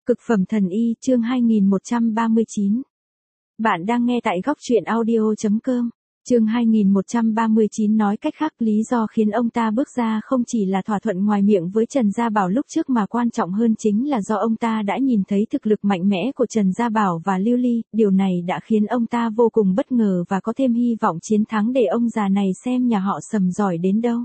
Cực phẩm thần y chương 2139. Bạn đang nghe tại góc truyện audio.com. Chương 2139 nói cách khác lý do khiến ông ta bước ra không chỉ là thỏa thuận ngoài miệng với Trần Gia Bảo lúc trước mà quan trọng hơn chính là do ông ta đã nhìn thấy thực lực mạnh mẽ của Trần Gia Bảo và Lưu Ly, điều này đã khiến ông ta vô cùng bất ngờ và có thêm hy vọng chiến thắng để ông già này xem nhà họ Sầm giỏi đến đâu.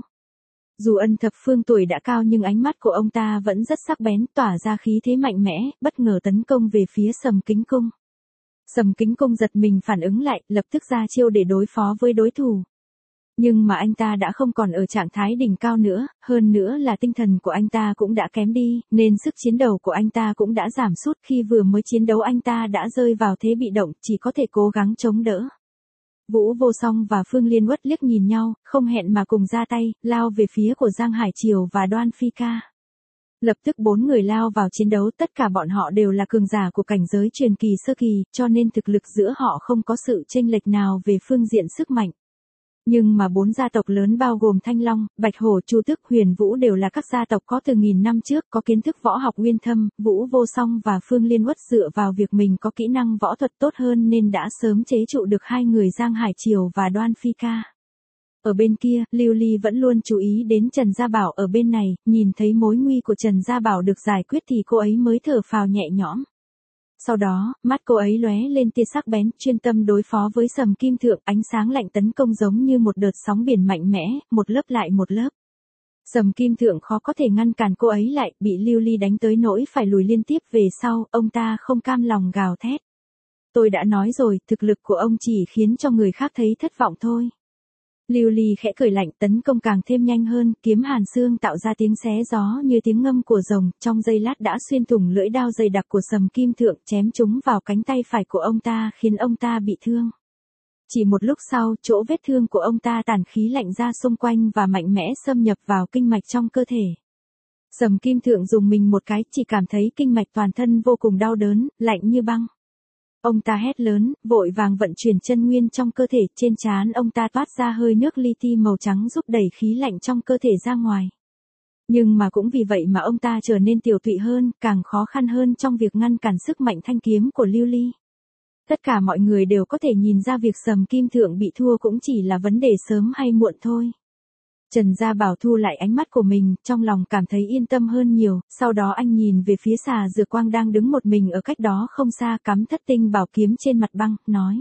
Dù Ân Thập Phương tuổi đã cao nhưng ánh mắt của ông ta vẫn rất sắc bén, tỏa ra khí thế mạnh mẽ, bất ngờ tấn công về phía Sầm Kính Cung. Sầm Kính Cung giật mình phản ứng lại, lập tức ra chiêu để đối phó với đối thủ. Nhưng mà anh ta đã không còn ở trạng thái đỉnh cao nữa, hơn nữa là tinh thần của anh ta cũng đã kém đi, nên sức chiến đấu của anh ta cũng đã giảm sút. Khi vừa mới chiến đấu anh ta đã rơi vào thế bị động, chỉ có thể cố gắng chống đỡ. Vũ Vô Song và Phương Liên Uất liếc nhìn nhau, không hẹn mà cùng ra tay, lao về phía của Giang Hải Triều và Đoan Phi Ca. Lập tức bốn người lao vào chiến đấu, tất cả bọn họ đều là cường giả của cảnh giới truyền kỳ sơ kỳ, cho nên thực lực giữa họ không có sự chênh lệch nào về phương diện sức mạnh. Nhưng mà bốn gia tộc lớn bao gồm Thanh Long, Bạch Hổ, Chu Tước, Huyền Vũ đều là các gia tộc có từ nghìn năm trước, có kiến thức võ học uyên thâm. Vũ Vô Song và Phương Liên Uất dựa vào việc mình có kỹ năng võ thuật tốt hơn nên đã sớm chế trụ được hai người Giang Hải Triều và Đoan Phi Ca. Ở bên kia, Lưu Ly vẫn luôn chú ý đến Trần Gia Bảo. Ở bên này, nhìn thấy mối nguy của Trần Gia Bảo được giải quyết thì cô ấy mới thở phào nhẹ nhõm. Sau đó, mắt cô ấy lóe lên tia sắc bén, chuyên tâm đối phó với Sầm Kim Thượng, ánh sáng lạnh tấn công giống như một đợt sóng biển mạnh mẽ, một lớp lại một lớp. Sầm Kim Thượng khó có thể ngăn cản cô ấy lại, bị Lưu Ly đánh tới nỗi phải lùi liên tiếp về sau, ông ta không cam lòng gào thét. Tôi đã nói rồi, thực lực của ông chỉ khiến cho người khác thấy thất vọng thôi. Lưu Ly khẽ cười lạnh, tấn công càng thêm nhanh hơn, kiếm hàn xương tạo ra tiếng xé gió như tiếng ngâm của rồng, trong giây lát đã xuyên thủng lưỡi đao dày đặc của Sầm Kim Thượng, chém trúng vào cánh tay phải của ông ta khiến ông ta bị thương. Chỉ một lúc sau, chỗ vết thương của ông ta tản khí lạnh ra xung quanh và mạnh mẽ xâm nhập vào kinh mạch trong cơ thể. Sầm Kim Thượng dùng mình một cái, chỉ cảm thấy kinh mạch toàn thân vô cùng đau đớn, lạnh như băng. Ông ta hét lớn, vội vàng vận chuyển chân nguyên trong cơ thể, trên trán ông ta toát ra hơi nước li ti màu trắng giúp đẩy khí lạnh trong cơ thể ra ngoài. Nhưng mà cũng vì vậy mà ông ta trở nên tiểu tụy hơn, càng khó khăn hơn trong việc ngăn cản sức mạnh thanh kiếm của Lưu Ly. Tất cả mọi người đều có thể nhìn ra việc Sầm Kim Thượng bị thua cũng chỉ là vấn đề sớm hay muộn thôi. Trần Gia Bảo thu lại ánh mắt của mình, trong lòng cảm thấy yên tâm hơn nhiều, sau đó anh nhìn về phía Xà Dược Quang đang đứng một mình ở cách đó không xa, cắm thất tinh bảo kiếm trên mặt băng, nói.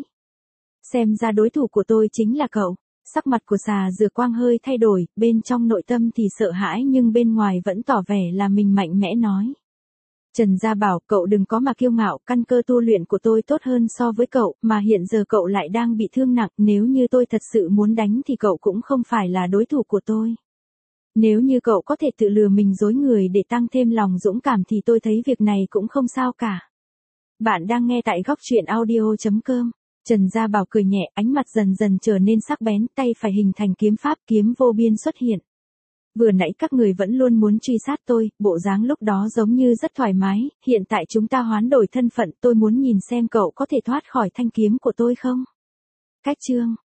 Xem ra đối thủ của tôi chính là cậu. Sắc mặt của Xà Dược Quang hơi thay đổi, bên trong nội tâm thì sợ hãi nhưng bên ngoài vẫn tỏ vẻ là mình mạnh mẽ nói. Trần Gia Bảo, cậu đừng có mà kiêu ngạo, căn cơ tu luyện của tôi tốt hơn so với cậu, mà hiện giờ cậu lại đang bị thương nặng, nếu như tôi thật sự muốn đánh thì cậu cũng không phải là đối thủ của tôi. Nếu như cậu có thể tự lừa mình dối người để tăng thêm lòng dũng cảm thì tôi thấy việc này cũng không sao cả. Bạn đang nghe tại góc truyện audio.com. Trần Gia Bảo cười nhẹ, ánh mặt dần dần trở nên sắc bén, tay phải hình thành kiếm pháp, kiếm vô biên xuất hiện. Vừa nãy các người vẫn luôn muốn truy sát tôi, bộ dáng lúc đó giống như rất thoải mái, hiện tại chúng ta hoán đổi thân phận, tôi muốn nhìn xem cậu có thể thoát khỏi thanh kiếm của tôi không? Cách chương